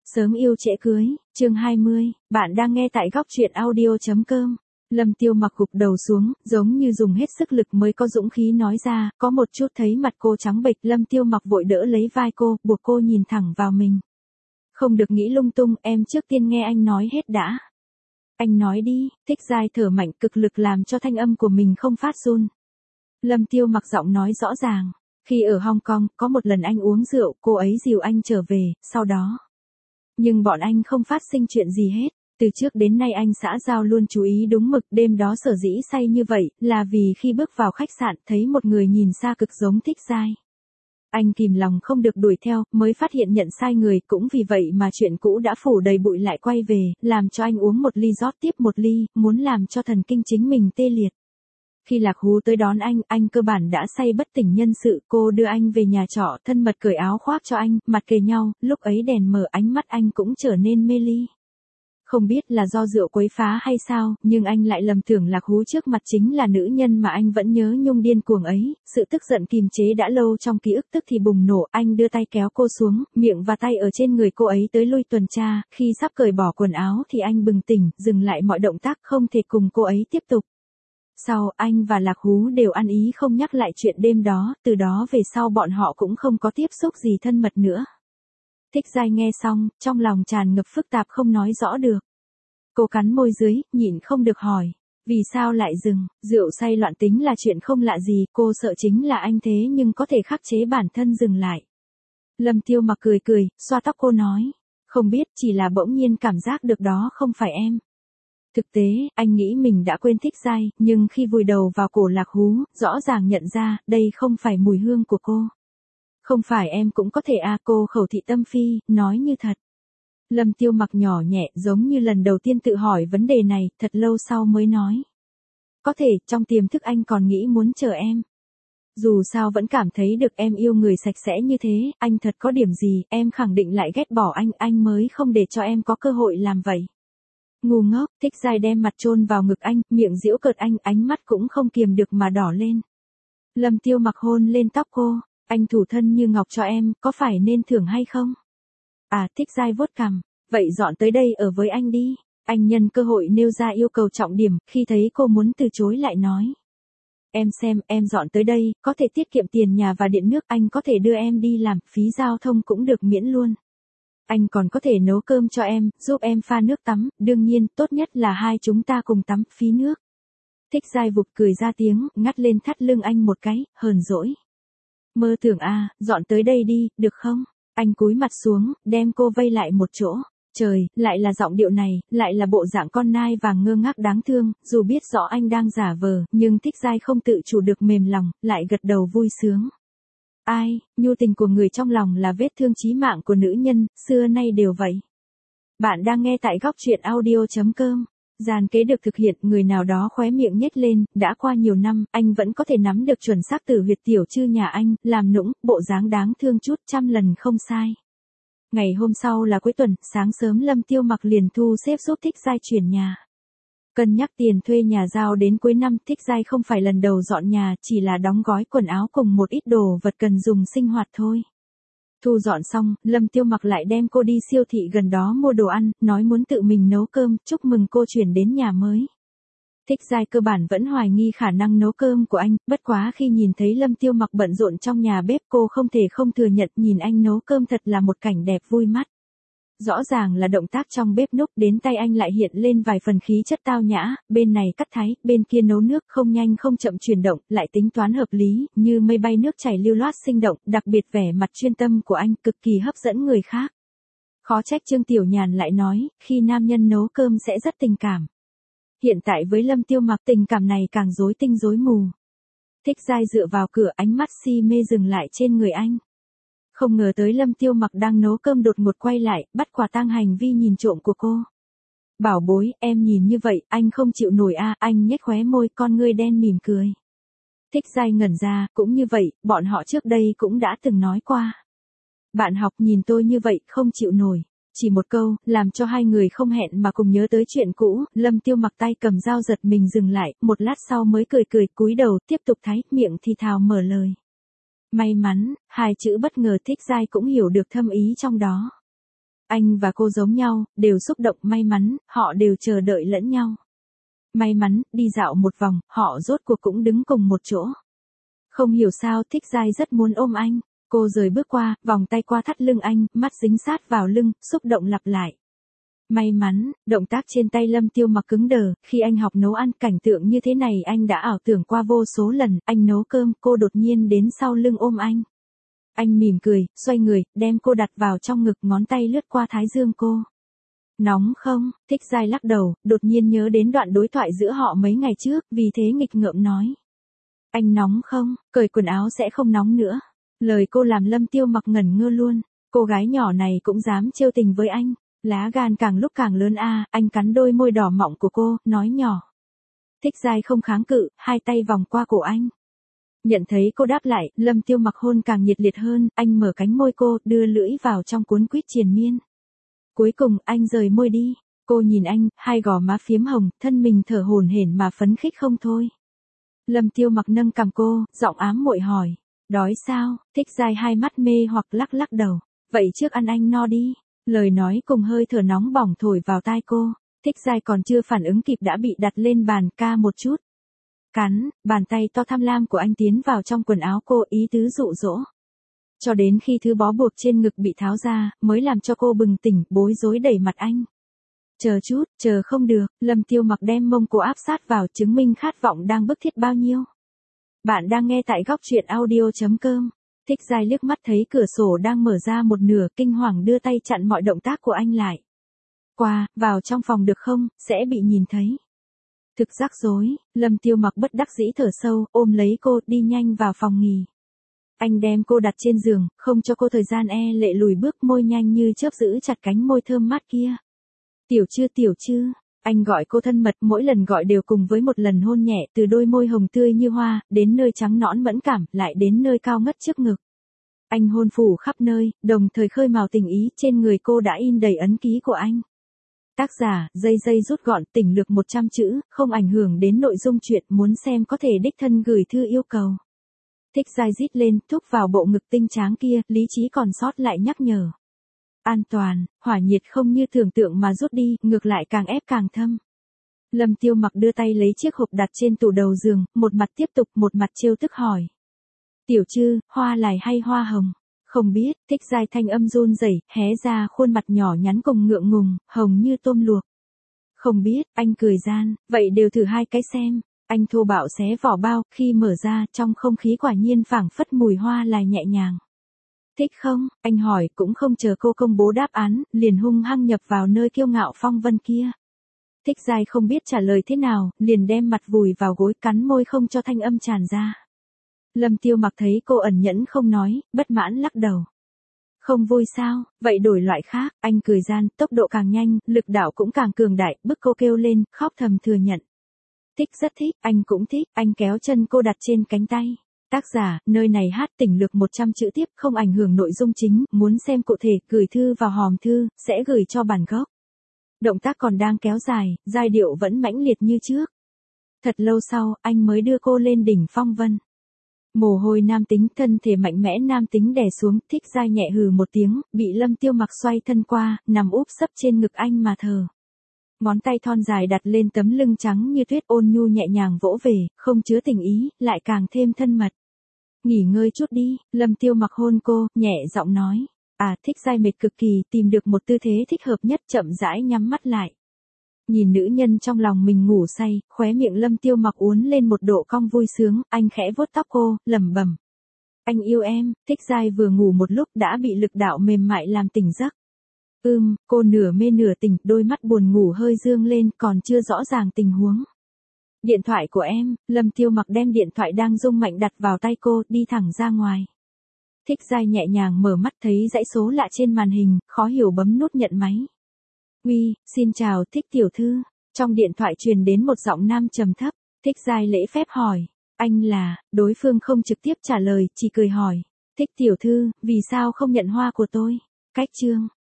Sớm yêu trễ cưới, chương 20, bạn đang nghe tại góc truyện audio.com. Lâm Tiêu Mặc gục đầu xuống, giống như dùng hết sức lực mới có dũng khí nói ra, có một chút thấy mặt cô trắng bệch. Lâm Tiêu Mặc vội đỡ lấy vai cô, buộc cô nhìn thẳng vào mình. Không được nghĩ lung tung, em trước tiên nghe anh nói hết đã. Anh nói đi. Thích Giai thở mạnh, cực lực làm cho thanh âm của mình không phát run. Lâm Tiêu Mặc giọng nói rõ ràng. Khi ở Hong Kong, có một lần anh uống rượu, cô ấy dìu anh trở về, sau đó. Nhưng bọn anh không phát sinh chuyện gì hết. Từ trước đến nay anh xã giao luôn chú ý đúng mực. Đêm đó sở dĩ say như vậy, là vì khi bước vào khách sạn, thấy một người nhìn xa cực giống Thích Giai. Anh kìm lòng không được đuổi theo, mới phát hiện nhận sai người. Cũng vì vậy mà chuyện cũ đã phủ đầy bụi lại quay về, làm cho anh uống một ly rót tiếp một ly, muốn làm cho thần kinh chính mình tê liệt. Khi Lạc Hú tới đón anh cơ bản đã say bất tỉnh nhân sự. Cô đưa anh về nhà trọ, thân mật cởi áo khoác cho anh, mặt kề nhau, lúc ấy đèn mờ ánh mắt anh cũng trở nên mê ly. Không biết là do rượu quấy phá hay sao, nhưng anh lại lầm tưởng Lạc Hú trước mặt chính là nữ nhân mà anh vẫn nhớ nhung điên cuồng ấy. Sự tức giận kìm chế đã lâu trong ký ức tức thì bùng nổ. Anh đưa tay kéo cô xuống, miệng và tay ở trên người cô ấy tới lui tuần tra. Khi sắp cởi bỏ quần áo thì anh bừng tỉnh, dừng lại mọi động tác, không thể cùng cô ấy tiếp tục. Sau, anh và Lạc Hú đều ăn ý không nhắc lại chuyện đêm đó, từ đó về sau bọn họ cũng không có tiếp xúc gì thân mật nữa. Thích Giai nghe xong, trong lòng tràn ngập phức tạp không nói rõ được. Cô cắn môi dưới, nhịn không được hỏi. Vì sao lại dừng? Rượu say loạn tính là chuyện không lạ gì, cô sợ chính là anh thế nhưng có thể khắc chế bản thân dừng lại. Lâm Tiêu Mặc cười cười, xoa tóc cô nói. Không biết, chỉ là bỗng nhiên cảm giác được đó không phải em. Thực tế, anh nghĩ mình đã quên Thích Giai, nhưng khi vùi đầu vào cổ Lạc Hú, rõ ràng nhận ra, đây không phải mùi hương của cô. Không phải em cũng có thể cô khẩu thị tâm phi, nói như thật. Lâm Tiêu Mặc nhỏ nhẹ, giống như lần đầu tiên tự hỏi vấn đề này, thật lâu sau mới nói. Có thể, trong tiềm thức anh còn nghĩ muốn chờ em. Dù sao vẫn cảm thấy được em yêu người sạch sẽ như thế, anh thật có điểm gì, em khẳng định lại ghét bỏ anh mới không để cho em có cơ hội làm vậy. Ngu ngốc. Thích Giai đem mặt chôn vào ngực anh, miệng giễu cợt anh, ánh mắt cũng không kiềm được mà đỏ lên. Lâm Tiêu Mặc hôn lên tóc cô, anh thủ thân như ngọc cho em, có phải nên thưởng hay không? Thích Giai vuốt cằm, vậy dọn tới đây ở với anh đi. Anh nhân cơ hội nêu ra yêu cầu trọng điểm, khi thấy cô muốn từ chối lại nói. Em xem, em dọn tới đây, có thể tiết kiệm tiền nhà và điện nước, anh có thể đưa em đi làm, phí giao thông cũng được miễn luôn. Anh còn có thể nấu cơm cho em, giúp em pha nước tắm, đương nhiên, tốt nhất là hai chúng ta cùng tắm, phí nước. Thích Giai vụt cười ra tiếng, ngắt lên thắt lưng anh một cái, hờn dỗi. Mơ tưởng dọn tới đây đi, được không? Anh cúi mặt xuống, đem cô vây lại một chỗ. Trời, lại là giọng điệu này, lại là bộ dạng con nai vàng ngơ ngác đáng thương, dù biết rõ anh đang giả vờ, nhưng Thích Giai không tự chủ được mềm lòng, lại gật đầu vui sướng. Nhu tình của người trong lòng là vết thương chí mạng của nữ nhân, xưa nay đều vậy. Bạn đang nghe tại góc truyện audio.com. Dàn kế được thực hiện, người nào đó khóe miệng nhếch lên, đã qua nhiều năm, anh vẫn có thể nắm được chuẩn xác tử huyệt tiểu chư nhà anh, làm nũng, bộ dáng đáng thương chút, 100 lần không sai. Ngày hôm sau là cuối tuần, sáng sớm Lâm Tiêu Mặc liền thu xếp giúp Thích Giai chuyển nhà. Cân nhắc tiền thuê nhà giao đến cuối năm, Thích Giai không phải lần đầu dọn nhà, chỉ là đóng gói quần áo cùng một ít đồ vật cần dùng sinh hoạt thôi. Thu dọn xong, Lâm Tiêu Mặc lại đem cô đi siêu thị gần đó mua đồ ăn, nói muốn tự mình nấu cơm, chúc mừng cô chuyển đến nhà mới. Thích Giai cơ bản vẫn hoài nghi khả năng nấu cơm của anh, bất quá khi nhìn thấy Lâm Tiêu Mặc bận rộn trong nhà bếp cô không thể không thừa nhận nhìn anh nấu cơm thật là một cảnh đẹp vui mắt. Rõ ràng là động tác trong bếp núc, đến tay anh lại hiện lên vài phần khí chất tao nhã, bên này cắt thái, bên kia nấu nước, không nhanh không chậm chuyển động, lại tính toán hợp lý, như mây bay nước chảy lưu loát sinh động, đặc biệt vẻ mặt chuyên tâm của anh cực kỳ hấp dẫn người khác. Khó trách Trương Tiểu Nhàn lại nói, khi nam nhân nấu cơm sẽ rất tình cảm. Hiện tại với Lâm Tiêu Mặc tình cảm này càng rối tinh rối mù. Thích Giai dựa vào cửa, ánh mắt si mê dừng lại trên người anh. Không ngờ tới Lâm Tiêu Mặc đang nấu cơm đột ngột quay lại, bắt quả tang hành vi nhìn trộm của cô. Bảo bối, em nhìn như vậy, anh không chịu nổi anh nhếch khóe môi, con ngươi đen mỉm cười. Thích Giai ngẩn ra, cũng như vậy, bọn họ trước đây cũng đã từng nói qua. Bạn học nhìn tôi như vậy, không chịu nổi. Chỉ một câu, làm cho hai người không hẹn mà cùng nhớ tới chuyện cũ, Lâm Tiêu Mặc tay cầm dao giật mình dừng lại, một lát sau mới cười cười cúi đầu, tiếp tục thái, miệng thì thào mở lời. May mắn, hai chữ bất ngờ Thích Giai cũng hiểu được thâm ý trong đó. Anh và cô giống nhau, đều xúc động may mắn, họ đều chờ đợi lẫn nhau. May mắn, đi dạo một vòng, họ rốt cuộc cũng đứng cùng một chỗ. Không hiểu sao Thích Giai rất muốn ôm anh. Cô rời bước qua, vòng tay qua thắt lưng anh, mắt dính sát vào lưng, xúc động lặp lại. May mắn, động tác trên tay Lâm Tiêu Mặc cứng đờ, khi anh học nấu ăn, cảnh tượng như thế này anh đã ảo tưởng qua vô số lần, anh nấu cơm, cô đột nhiên đến sau lưng ôm anh. Anh mỉm cười, xoay người, đem cô đặt vào trong ngực, ngón tay lướt qua thái dương cô. Nóng không? Thích Giai lắc đầu, đột nhiên nhớ đến đoạn đối thoại giữa họ mấy ngày trước, vì thế nghịch ngợm nói. Anh nóng không? Cởi quần áo sẽ không nóng nữa. Lời cô làm Lâm Tiêu Mặc ngẩn ngơ luôn, cô gái nhỏ này cũng dám trêu tình với anh. Lá gan càng lúc càng lớn a, anh cắn đôi môi đỏ mọng của cô, nói nhỏ. Thích Giai không kháng cự, hai tay vòng qua cổ anh. Nhận thấy cô đáp lại, Lâm Tiêu Mặc hôn càng nhiệt liệt hơn, anh mở cánh môi cô, đưa lưỡi vào trong cuốn quýt triền miên. Cuối cùng, anh rời môi đi. Cô nhìn anh, hai gò má phiếm hồng, thân mình thở hổn hển mà phấn khích không thôi. Lâm Tiêu Mặc nâng cằm cô, giọng ám muội hỏi. Đói sao? Thích Giai hai mắt mê hoặc lắc lắc đầu. Vậy trước ăn anh no đi. Lời nói cùng hơi thở nóng bỏng thổi vào tai cô. Thích Giai còn chưa phản ứng kịp đã bị đặt lên bàn ca một chút. Cắn, bàn tay to tham lam của anh tiến vào trong quần áo cô, ý tứ dụ dỗ. Cho đến khi thứ bó buộc trên ngực bị tháo ra, mới làm cho cô bừng tỉnh, bối rối đẩy mặt anh. Chờ chút, chờ không được, Lâm Tiêu Mặc đem mông cô áp sát vào, chứng minh khát vọng đang bức thiết bao nhiêu. Bạn đang nghe tại góc truyện audio.com. Thích Giai liếc mắt thấy cửa sổ đang mở ra một nửa, kinh hoàng đưa tay chặn mọi động tác của anh lại. Vào trong phòng được không, sẽ bị nhìn thấy. Thực rắc rối, Lâm Tiêu Mặc bất đắc dĩ thở sâu, ôm lấy cô, đi nhanh vào phòng nghỉ. Anh đem cô đặt trên giường, không cho cô thời gian lệ lùi bước, môi nhanh như chớp giữ chặt cánh môi thơm mát kia. Tiểu Trư, anh gọi cô thân mật, mỗi lần gọi đều cùng với một lần hôn nhẹ, từ đôi môi hồng tươi như hoa, đến nơi trắng nõn mẫn cảm, lại đến nơi cao ngất trước ngực. Anh hôn phủ khắp nơi, đồng thời khơi mào tình ý, trên người cô đã in đầy ấn ký của anh. Tác giả, dây rút gọn, tỉnh lược 100 chữ, không ảnh hưởng đến nội dung truyện, muốn xem có thể đích thân gửi thư yêu cầu. Thích Giai rít lên, thúc vào bộ ngực tinh tráng kia, lý trí còn sót lại nhắc nhở. An toàn, hỏa nhiệt không như tưởng tượng mà rút đi, ngược lại càng ép càng thâm. Lâm Tiêu Mặc đưa tay lấy chiếc hộp đặt trên tủ đầu giường, một mặt tiếp tục, một mặt trêu tức hỏi. Tiểu Trư, hoa lài hay hoa hồng? Không biết, Thích Giai thanh âm run rẩy, hé ra khuôn mặt nhỏ nhắn cùng ngượng ngùng, hồng như tôm luộc. Không biết, anh cười gian, vậy đều thử hai cái xem. Anh thô bạo xé vỏ bao, khi mở ra, trong không khí quả nhiên phảng phất mùi hoa lài nhẹ nhàng. Thích không? Anh hỏi, cũng không chờ cô công bố đáp án, liền hung hăng nhập vào nơi kiêu ngạo phong vân kia. Thích Giai không biết trả lời thế nào, liền đem mặt vùi vào gối, cắn môi không cho thanh âm tràn ra. Lâm Tiêu Mặc thấy cô ẩn nhẫn không nói, bất mãn lắc đầu. Không vui sao, vậy đổi loại khác, anh cười gian, tốc độ càng nhanh, lực đạo cũng càng cường đại, bức cô kêu lên, khóc thầm thừa nhận. Thích rất thích, anh cũng thích, anh kéo chân cô đặt trên cánh tay. Tác giả, nơi này hát tỉnh lược 100 chữ tiếp, không ảnh hưởng nội dung chính, muốn xem cụ thể, gửi thư vào hòm thư, sẽ gửi cho bản gốc. Động tác còn đang kéo dài, giai điệu vẫn mãnh liệt như trước. Thật lâu sau, anh mới đưa cô lên đỉnh phong vân. Mồ hôi nam tính, thân thể mạnh mẽ nam tính đè xuống, Thích Giai nhẹ hừ một tiếng, bị Lâm Tiêu Mặc xoay thân qua, nằm úp sấp trên ngực anh mà thờ. Ngón tay thon dài đặt lên tấm lưng trắng như tuyết, ôn nhu nhẹ nhàng vỗ về, không chứa tình ý, lại càng thêm thân mật. Nghỉ ngơi chút đi, Lâm Tiêu Mặc hôn cô, nhẹ giọng nói. Thích Giai mệt cực kỳ, tìm được một tư thế thích hợp nhất, chậm rãi nhắm mắt lại. Nhìn nữ nhân trong lòng mình ngủ say, khóe miệng Lâm Tiêu Mặc uốn lên một độ cong vui sướng, anh khẽ vuốt tóc cô, lẩm bẩm. Anh yêu em. Thích Giai vừa ngủ một lúc đã bị lực đạo mềm mại làm tỉnh giấc. Cô nửa mê nửa tỉnh, đôi mắt buồn ngủ hơi dương lên, còn chưa rõ ràng tình huống. Điện thoại của em. Lâm Tiêu Mặc đem điện thoại đang rung mạnh đặt vào tay cô, đi thẳng ra ngoài. Thích Giai nhẹ nhàng mở mắt thấy dãy số lạ trên màn hình, khó hiểu bấm nút nhận máy. Uy, xin chào Thích tiểu thư. Trong điện thoại truyền đến một giọng nam trầm thấp. Thích Giai lễ phép hỏi. Anh là, đối phương không trực tiếp trả lời, chỉ cười hỏi. Thích tiểu thư, vì sao không nhận hoa của tôi? Cách chương.